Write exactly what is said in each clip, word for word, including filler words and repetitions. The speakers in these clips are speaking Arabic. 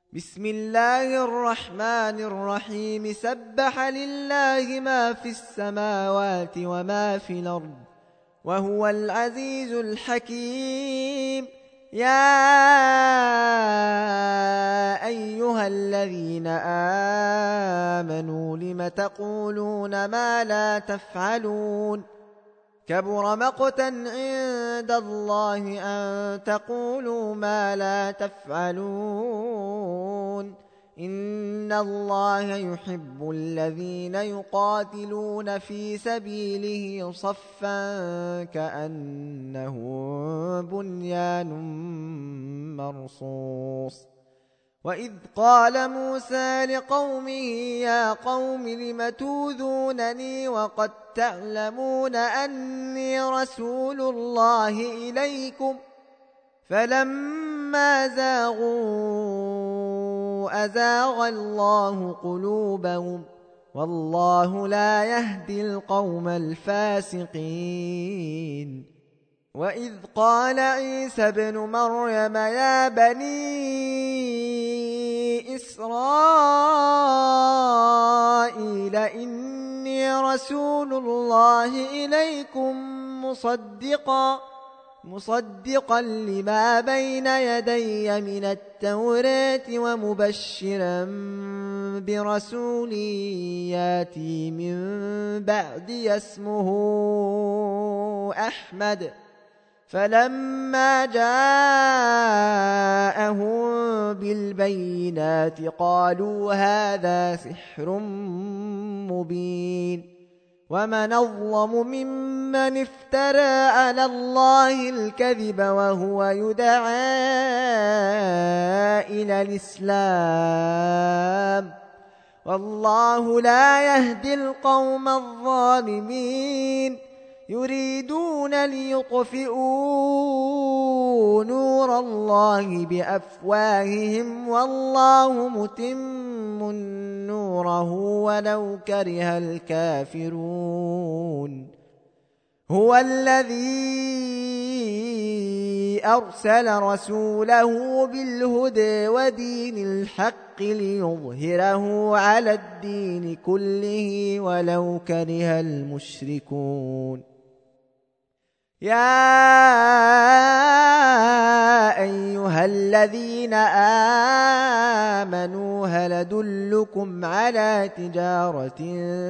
بسم الله الرحمن الرحيم سبح لله ما في السماوات وما في الأرض وهو العزيز الحكيم. يا أيها الذين آمنوا لم تقولون ما لا تفعلون كبر مقتا عند الله أن تقولوا ما لا تفعلون. إن الله يحب الذين يقاتلون في سبيله صفا كأنه بنيان مرصوص. وإذ قال موسى لقومه يا قوم لم توذونني وقد تعلمون أني رسول الله إليكم فلما زاغوا أزاغ الله قلوبهم والله لا يهدي القوم الفاسقين. وإذ قال عيسى ابن مريم يا بني إسرائيل إني رسول الله إليكم مصدقا مصدقا لما بين يدي من التوراة ومبشرا برسول ياتي من بعدي اسمه أحمد. فلما جاءهم بالبينات قالوا هذا سحر مبين. ومن أظلم ممن افترى على الله الكذب وهو يدعى إلى الإسلام والله لا يهدي القوم الظالمين. يريدون ليطفئوا نور الله بأفواههم والله متم نوره ولو كره الكافرون. هو الذي أرسل رسوله بالهدى ودين الحق ليظهره على الدين كله ولو كره المشركون. يا أيها الذين آمنوا هل أدلكم على تجارة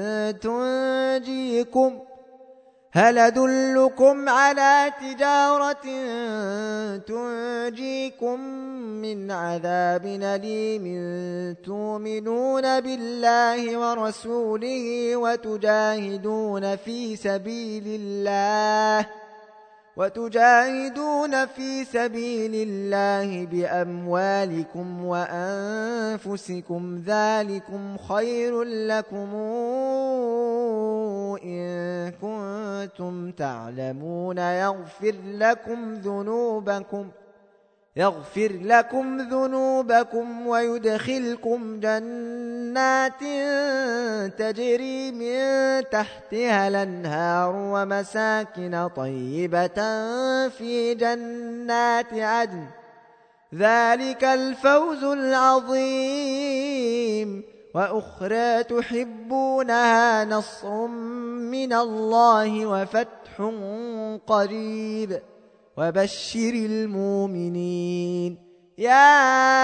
تنجيكم هل أدلكم على تجارة تنجيكم من عذاب أليم تؤمنون بالله ورسوله وتجاهدون في سبيل الله وتجاهدون في سبيل الله بأموالكم وأنفسكم ذلكم خير لكم إن كنتم تعلمون. يغفر لكم ذنوبكم يغفر لكم ذنوبكم ويدخلكم جنات تجري من تحتها الأنهار ومساكن طيبة في جنات عدن ذلك الفوز العظيم. وأخرى تحبونها نصر من الله وفتح قريب وبشر المؤمنين. يا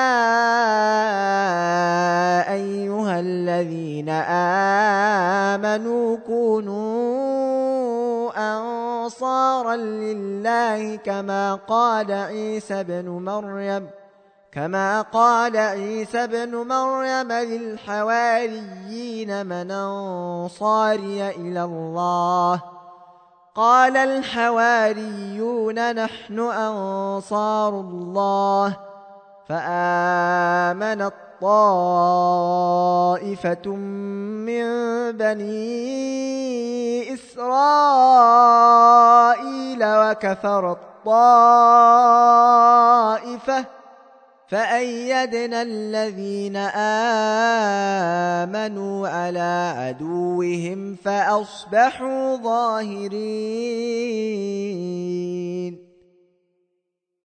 أيها الذين آمنوا كونوا أنصارا لله كما قال عيسى بن مريم كما قال عيسى بن مريم للحواريين من أنصاري إلى الله قال الحواريون نحن أنصار الله. فآمنت طائفة من بني إسرائيل وكفرت طائفة فأيدنا الذين آمنوا على عدوهم فأصبحوا ظاهرين.